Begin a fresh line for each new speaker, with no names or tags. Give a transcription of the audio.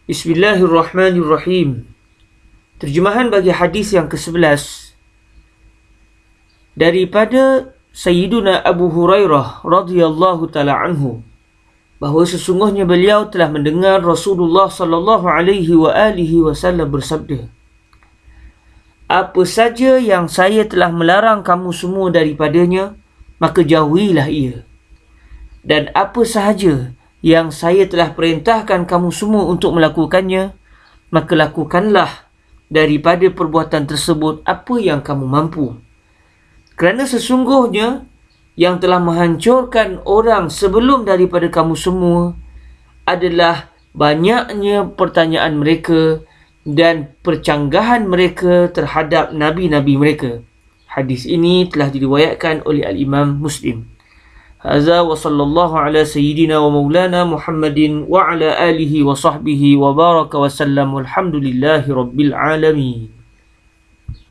Bismillahirrahmanirrahim. Terjemahan bagi hadis yang ke-11 daripada Sayyiduna Abu Hurairah radhiyallahu taala anhu, bahawa sesungguhnya beliau telah mendengar Rasulullah sallallahu alaihi wasallam bersabda, apa saja yang saya telah melarang kamu semua daripadanya, maka jauhilah ia. Dan apa sahaja yang saya telah perintahkan kamu semua untuk melakukannya, maka lakukanlah daripada perbuatan tersebut apa yang kamu mampu. Kerana sesungguhnya yang telah menghancurkan orang sebelum daripada kamu semua adalah banyaknya pertanyaan mereka dan percanggahan mereka terhadap nabi-nabi mereka. Hadis ini telah diriwayatkan oleh Al-Imam Muslim. Hadza wa sallallahu ala sayyidina wa maulana Muhammadin wa ala alihi wa sahbihi wa baraka wa sallam, walhamdulillahi rabbil alamin.